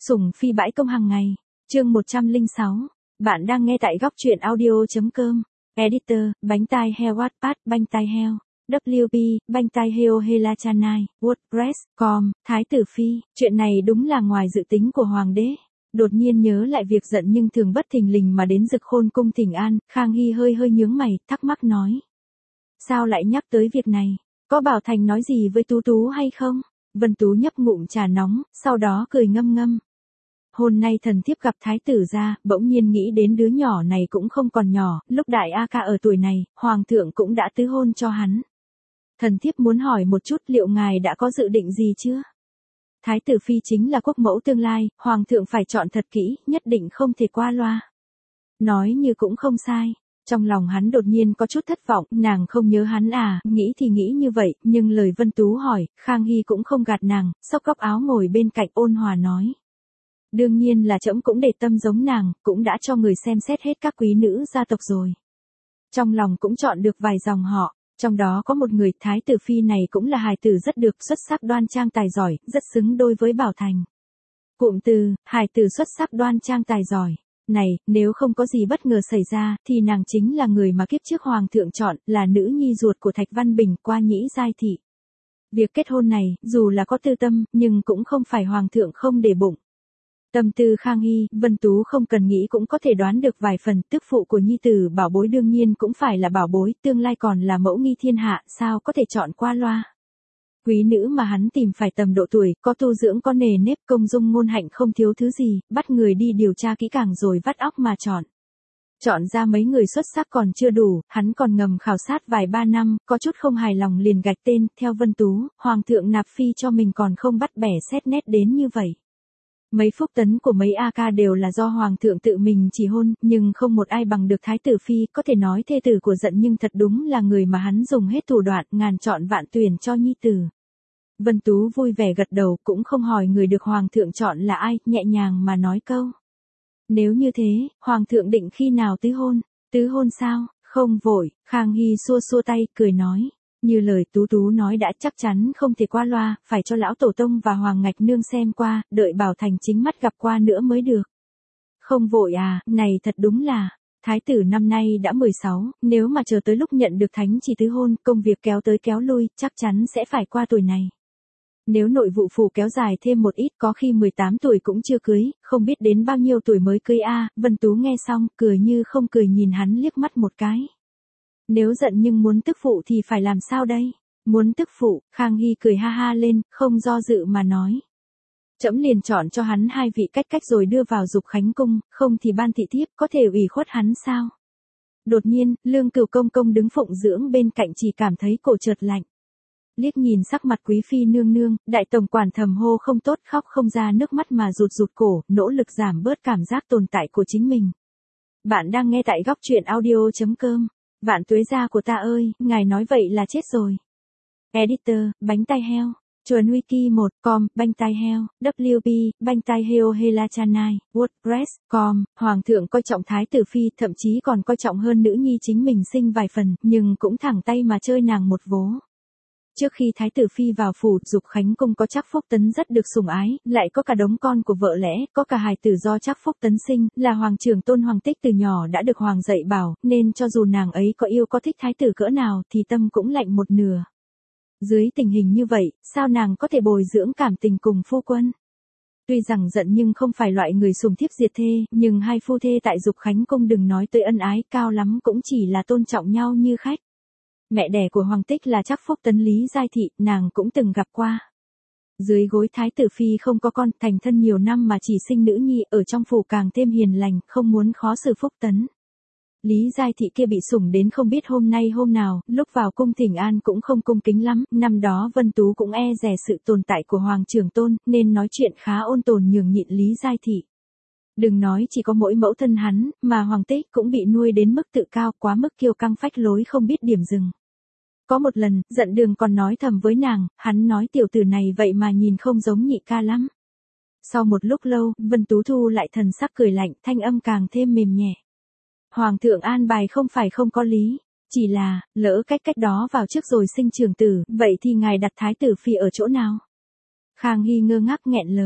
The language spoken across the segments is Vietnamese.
Sủng phi bãi công hàng ngày. Chương 106. Bạn đang nghe tại góc truyện audio.com. Editor, bánh tai heo Wattpad, bánh tai heo. WP, bánh tai heo Helachanai, WordPress.com, Thái tử phi. Chuyện này đúng là ngoài dự tính của hoàng đế. Đột nhiên nhớ lại việc giận nhưng thường bất thình lình mà đến Dực Khôn cung thỉnh an, Khang Hy hơi nhướng mày, thắc mắc nói. Sao lại nhắc tới việc này? Có Bảo Thành nói gì với Tú Tú hay không? Vân Tú nhấp ngụm trà nóng, sau đó cười ngâm ngâm. Hôm nay thần thiếp gặp thái tử gia, bỗng nhiên nghĩ đến đứa nhỏ này cũng không còn nhỏ, lúc đại A Ca ở tuổi này, hoàng thượng cũng đã tứ hôn cho hắn. Thần thiếp muốn hỏi một chút liệu ngài đã có dự định gì chưa? Thái tử phi chính là quốc mẫu tương lai, hoàng thượng phải chọn thật kỹ, nhất định không thể qua loa. Nói như cũng không sai. Trong lòng hắn đột nhiên có chút thất vọng, nàng không nhớ hắn à, nghĩ thì nghĩ như vậy, nhưng lời Vân Tú hỏi, Khang Hy cũng không gạt nàng, xốc góc áo ngồi bên cạnh ôn hòa nói. Đương nhiên là trẫm cũng để tâm giống nàng, cũng đã cho người xem xét hết các quý nữ gia tộc rồi. Trong lòng cũng chọn được vài dòng họ, trong đó có một người thái tử phi này cũng là hài tử rất được xuất sắc đoan trang tài giỏi, rất xứng đôi với Bảo Thành. Cụm từ, hài tử xuất sắc đoan trang tài giỏi. Này, nếu không có gì bất ngờ xảy ra, thì nàng chính là người mà kiếp trước hoàng thượng chọn, là nữ nhi ruột của Thạch Văn Bình qua Nhĩ Giai Thị. Việc kết hôn này, dù là có tư tâm, nhưng cũng không phải hoàng thượng không để bụng. Tâm tư Khang Hy, Vân Tú không cần nghĩ cũng có thể đoán được vài phần, tức phụ của nhi tử bảo bối đương nhiên cũng phải là bảo bối, tương lai còn là mẫu nghi thiên hạ, sao có thể chọn qua loa. Quý nữ mà hắn tìm phải tầm độ tuổi, có tu dưỡng có nề nếp công dung ngôn hạnh không thiếu thứ gì, bắt người đi điều tra kỹ càng rồi vắt óc mà chọn. Chọn ra mấy người xuất sắc còn chưa đủ, hắn còn ngầm khảo sát vài ba năm, có chút không hài lòng liền gạch tên, theo Vân Tú, hoàng thượng nạp phi cho mình còn không bắt bẻ xét nét đến như vậy. Mấy phúc tấn của mấy A Ca đều là do hoàng thượng tự mình chỉ hôn, nhưng không một ai bằng được thái tử phi, có thể nói thê tử của giận nhưng thật đúng là người mà hắn dùng hết thủ đoạn, ngàn chọn vạn tuyển cho nhi tử. Vân Tú vui vẻ gật đầu, cũng không hỏi người được hoàng thượng chọn là ai, nhẹ nhàng mà nói câu. Nếu như thế, hoàng thượng định khi nào tứ hôn? Tứ hôn sao? Không vội, Khang Hy xua xua tay, cười nói. Như lời Tú Tú nói đã chắc chắn không thể qua loa, phải cho lão tổ tông và hoàng ngạch nương xem qua, đợi Bảo Thành chính mắt gặp qua nữa mới được. Không vội à, này thật đúng là, thái tử năm nay đã 16, nếu mà chờ tới lúc nhận được thánh chỉ tứ hôn, công việc kéo tới kéo lui, chắc chắn sẽ phải qua tuổi này. Nếu nội vụ phủ kéo dài thêm một ít có khi 18 tuổi cũng chưa cưới, không biết đến bao nhiêu tuổi mới cưới a. Vân Tú nghe xong, cười như không cười nhìn hắn liếc mắt một cái. Nếu giận nhưng muốn tức phụ thì phải làm sao đây? Muốn tức phụ, Khang Hy cười ha ha lên, không do dự mà nói. Trẫm liền chọn cho hắn hai vị cách rồi đưa vào Dục Khánh cung, không thì ban thị thiếp có thể ủy khuất hắn sao? Đột nhiên, Lương Cửu công công đứng phụng dưỡng bên cạnh chỉ cảm thấy cổ chợt lạnh. Liếc nhìn sắc mặt quý phi nương nương, đại tổng quản thầm hô không tốt khóc không ra nước mắt mà rụt cổ, nỗ lực giảm bớt cảm giác tồn tại của chính mình. Bạn đang nghe tại góc truyện audio.com. Vạn tuế gia của ta ơi, ngài nói vậy là chết rồi. Editor, bánh tai heo. Chuẩn wiki 1.com, bánh tai heo. WP, bánh tai heo Helachanai, WordPress.com. Hoàng thượng coi trọng thái tử phi, thậm chí còn coi trọng hơn nữ nhi chính mình sinh vài phần, nhưng cũng thẳng tay mà chơi nàng một vố. Trước khi thái tử phi vào phủ, Dục Khánh cung có Trác Phúc Tấn rất được sủng ái, lại có cả đống con của vợ lẽ, có cả hài tử do Trác Phúc Tấn sinh, là hoàng trưởng tôn Hoàng Tích từ nhỏ đã được hoàng dạy bảo, nên cho dù nàng ấy có yêu có thích thái tử cỡ nào thì tâm cũng lạnh một nửa. Dưới tình hình như vậy, sao nàng có thể bồi dưỡng cảm tình cùng phu quân? Tuy rằng giận nhưng không phải loại người sùng thiếp diệt thê, nhưng hai phu thê tại Dục Khánh cung đừng nói tới ân ái, cao lắm cũng chỉ là tôn trọng nhau như khách. Mẹ đẻ của Hoàng Tích là Trác Phúc Tấn Lý Giai Thị, nàng cũng từng gặp qua. Dưới gối thái tử phi không có con, thành thân nhiều năm mà chỉ sinh nữ nhi, ở trong phủ càng thêm hiền lành, không muốn khó xử Phúc Tấn. Lý Giai Thị kia bị sủng đến không biết hôm nay hôm nào, lúc vào cung thỉnh an cũng không cung kính lắm, năm đó Vân Tú cũng e dè sự tồn tại của Hoàng trưởng tôn, nên nói chuyện khá ôn tồn nhường nhịn Lý Giai Thị. Đừng nói chỉ có mỗi mẫu thân hắn, mà Hoàng Tích cũng bị nuôi đến mức tự cao, quá mức kiêu căng phách lối không biết điểm dừng. Có một lần, giận đường còn nói thầm với nàng, hắn nói tiểu tử này vậy mà nhìn không giống nhị ca lắm. Sau một lúc lâu, Vân Tú thu lại thần sắc cười lạnh, thanh âm càng thêm mềm nhẹ. Hoàng thượng an bài không phải không có lý, chỉ là, lỡ cách đó vào trước rồi sinh trưởng tử, vậy thì ngài đặt thái tử phi ở chỗ nào? Khang Hy ngơ ngác nghẹn lời.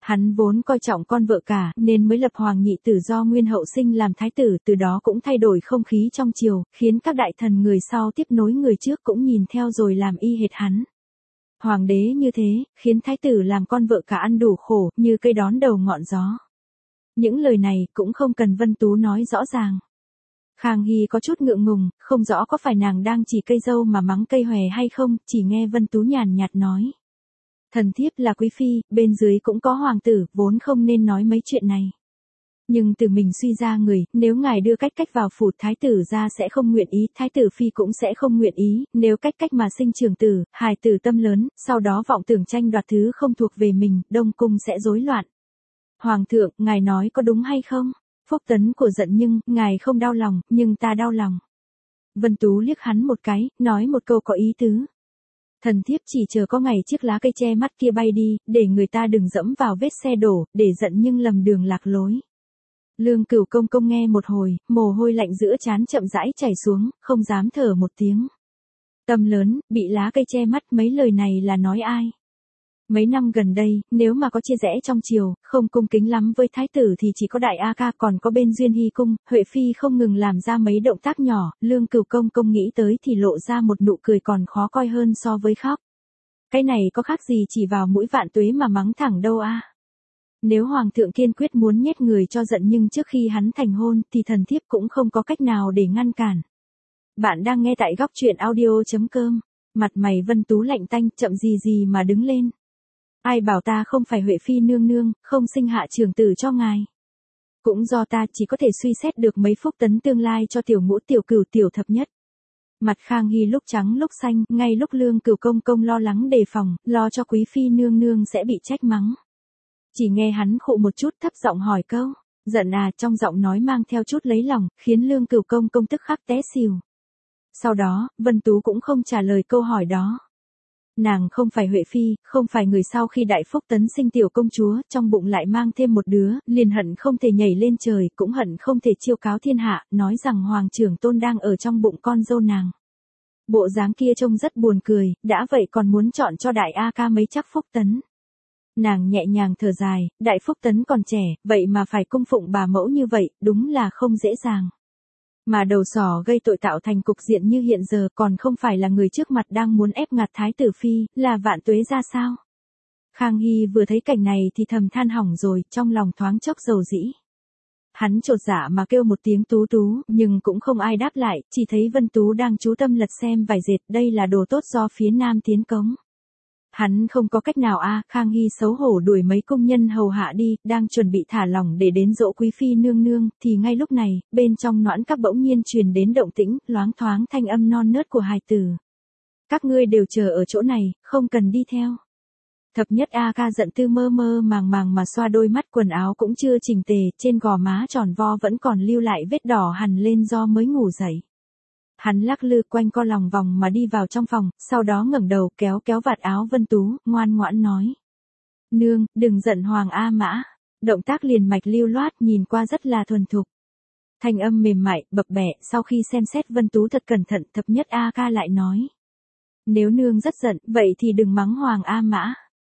Hắn vốn coi trọng con vợ cả, nên mới lập Hoàng nhị tử do nguyên hậu sinh làm thái tử, từ đó cũng thay đổi không khí trong triều, khiến các đại thần người sau tiếp nối người trước cũng nhìn theo rồi làm y hệt hắn. Hoàng đế như thế, khiến thái tử làm con vợ cả ăn đủ khổ, như cây đón đầu ngọn gió. Những lời này cũng không cần Vân Tú nói rõ ràng. Khang Hy có chút ngượng ngùng, không rõ có phải nàng đang chỉ cây dâu mà mắng cây hòe hay không, chỉ nghe Vân Tú nhàn nhạt nói. Thần thiếp là quý phi, bên dưới cũng có hoàng tử, vốn không nên nói mấy chuyện này. Nhưng từ mình suy ra người, nếu ngài đưa cách vào phủ thái tử ra sẽ không nguyện ý, thái tử phi cũng sẽ không nguyện ý, nếu cách mà sinh trưởng tử, hài tử tâm lớn, sau đó vọng tưởng tranh đoạt thứ không thuộc về mình, đông cung sẽ rối loạn. Hoàng thượng, ngài nói có đúng hay không? Phúc tấn của giận nhưng, ngài không đau lòng, nhưng ta đau lòng. Vân Tú liếc hắn một cái, nói một câu có ý tứ. Thần thiếp chỉ chờ có ngày chiếc lá cây che mắt kia bay đi, để người ta đừng dẫm vào vết xe đổ, để giận nhưng lầm đường lạc lối. Lương Cửu công công nghe một hồi, mồ hôi lạnh giữa trán chậm rãi chảy xuống, không dám thở một tiếng. Tâm lớn, bị lá cây che mắt, mấy lời này là nói ai? Mấy năm gần đây, nếu mà có chia rẽ trong triều, không cung kính lắm với thái tử thì chỉ có đại A Ca, còn có bên Duyên Hy cung, Huệ Phi không ngừng làm ra mấy động tác nhỏ, Lương Cửu công công nghĩ tới thì lộ ra một nụ cười còn khó coi hơn so với khóc. Cái này có khác gì chỉ vào mũi Vạn Tuế mà mắng thẳng đâu a? Nếu Hoàng thượng kiên quyết muốn nhét người cho giận nhưng trước khi hắn thành hôn thì thần thiếp cũng không có cách nào để ngăn cản. Bạn đang nghe tại góc truyện audio.com. Mặt mày Vân Tú lạnh tanh, chậm gì mà đứng lên. Ai bảo ta không phải Huệ Phi nương nương, không sinh hạ trưởng tử cho ngài. Cũng do ta chỉ có thể suy xét được mấy phúc tấn tương lai cho tiểu ngũ tiểu cửu tiểu thập nhất. Mặt Khang Hy lúc trắng lúc xanh, ngay lúc Lương Cửu công công lo lắng đề phòng, lo cho quý phi nương nương sẽ bị trách mắng. Chỉ nghe hắn khụ một chút thấp giọng hỏi câu, giận à, trong giọng nói mang theo chút lấy lòng, khiến Lương Cửu công công tức khắc té xỉu. Sau đó, Vân Tú cũng không trả lời câu hỏi đó. Nàng không phải Huệ Phi, không phải người sau khi đại phúc tấn sinh tiểu công chúa, trong bụng lại mang thêm một đứa, liền hận không thể nhảy lên trời, cũng hận không thể chiêu cáo thiên hạ, nói rằng Hoàng trưởng tôn đang ở trong bụng con dâu nàng. Bộ dáng kia trông rất buồn cười, đã vậy còn muốn chọn cho đại A Ca mấy chắc phúc tấn. Nàng nhẹ nhàng thở dài, đại phúc tấn còn trẻ, vậy mà phải cung phụng bà mẫu như vậy, đúng là không dễ dàng. Mà đầu sỏ gây tội tạo thành cục diện như hiện giờ còn không phải là người trước mặt đang muốn ép ngạt thái tử phi, là Vạn Tuế ra sao? Khang Hy vừa thấy cảnh này thì thầm than hỏng rồi, trong lòng thoáng chốc dầu dĩ. Hắn chột dạ mà kêu một tiếng Tú Tú, nhưng cũng không ai đáp lại, chỉ thấy Vân Tú đang chú tâm lật xem vải dệt, đây là đồ tốt do phía nam tiến cống. Hắn không có cách nào Khang Hy xấu hổ đuổi mấy công nhân hầu hạ đi, đang chuẩn bị thả lỏng để đến dỗ quý phi nương nương, thì ngay lúc này, bên trong noãn các bỗng nhiên truyền đến động tĩnh, loáng thoáng thanh âm non nớt của hài tử. Các ngươi đều chờ ở chỗ này, không cần đi theo. Thập nhất A Ca giận tư mơ màng mà xoa đôi mắt, quần áo cũng chưa chỉnh tề, trên gò má tròn vo vẫn còn lưu lại vết đỏ hằn lên do mới ngủ dậy. Hắn lắc lư quanh co lòng vòng mà đi vào trong phòng, sau đó ngẩng đầu kéo vạt áo Vân Tú, ngoan ngoãn nói. Nương, đừng giận Hoàng A Mã. Động tác liền mạch lưu loát nhìn qua rất là thuần thục. Thanh âm mềm mại, bập bẹ, sau khi xem xét Vân Tú thật cẩn thận, thập nhất A Ca lại nói. Nếu nương rất giận, vậy thì đừng mắng Hoàng A Mã.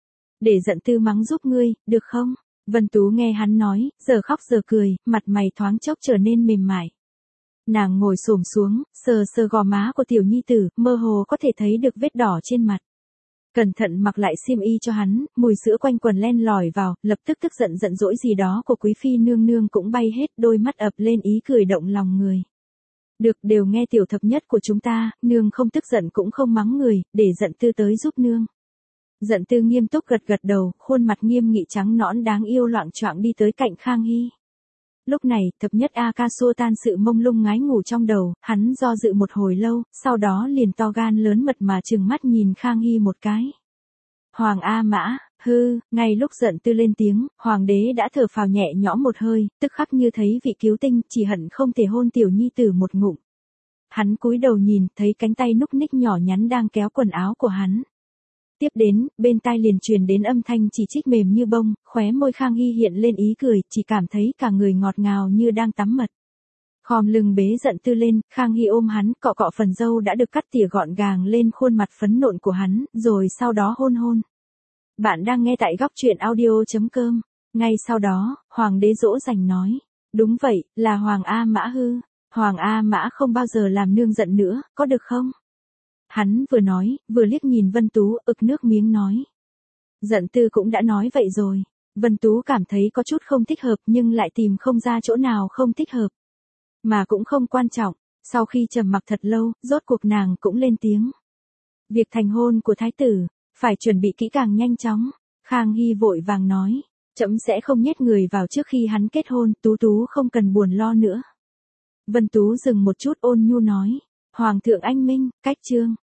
Để giận tư mắng giúp ngươi, được không? Vân Tú nghe hắn nói, giờ khóc giờ cười, mặt mày thoáng chốc trở nên mềm mại. Nàng ngồi xổm xuống, sờ gò má của tiểu nhi tử, mơ hồ có thể thấy được vết đỏ trên mặt. Cẩn thận mặc lại xiêm y cho hắn, mùi sữa quanh quần len lỏi vào, lập tức tức giận dỗi gì đó của quý phi nương nương cũng bay hết, đôi mắt ập lên ý cười động lòng người. Được, đều nghe tiểu thập nhất của chúng ta, nương không tức giận cũng không mắng người, để giận tư tới giúp nương. Giận tư nghiêm túc gật đầu, khuôn mặt nghiêm nghị trắng nõn đáng yêu loạng choạng đi tới cạnh Khang Hy. Lúc này, thập nhất A Ca xua tan sự mông lung ngái ngủ trong đầu, hắn do dự một hồi lâu, sau đó liền to gan lớn mật mà trừng mắt nhìn Khang Hy một cái. Hoàng A Mã, ngay lúc giận tư lên tiếng, hoàng đế đã thở phào nhẹ nhõm một hơi, tức khắc như thấy vị cứu tinh, chỉ hận không thể hôn tiểu nhi tử một ngụm. Hắn cúi đầu nhìn, thấy cánh tay núc ních nhỏ nhắn đang kéo quần áo của hắn. Tiếp đến, bên tai liền truyền đến âm thanh chỉ trích mềm như bông, khóe môi Khang Hy hiện lên ý cười, chỉ cảm thấy cả người ngọt ngào như đang tắm mật. Khom lưng bế giận tư lên, Khang Hy ôm hắn, cọ phần râu đã được cắt tỉa gọn gàng lên khuôn mặt phấn nộn của hắn, rồi sau đó hôn. Bạn đang nghe tại góc truyện audio.com. Ngay sau đó, Hoàng đế dỗ dành nói. Đúng vậy, là Hoàng A Mã hư. Hoàng A Mã không bao giờ làm nương giận nữa, có được không? Hắn vừa nói, vừa liếc nhìn Vân Tú, ực nước miếng nói. Giận Tư cũng đã nói vậy rồi. Vân Tú cảm thấy có chút không thích hợp nhưng lại tìm không ra chỗ nào không thích hợp. Mà cũng không quan trọng, sau khi trầm mặc thật lâu, rốt cuộc nàng cũng lên tiếng. Việc thành hôn của thái tử, phải chuẩn bị kỹ càng nhanh chóng. Khang Hy vội vàng nói, trẫm sẽ không nhét người vào trước khi hắn kết hôn, Tú Tú không cần buồn lo nữa. Vân Tú dừng một chút ôn nhu nói, Hoàng thượng anh minh, cách trương.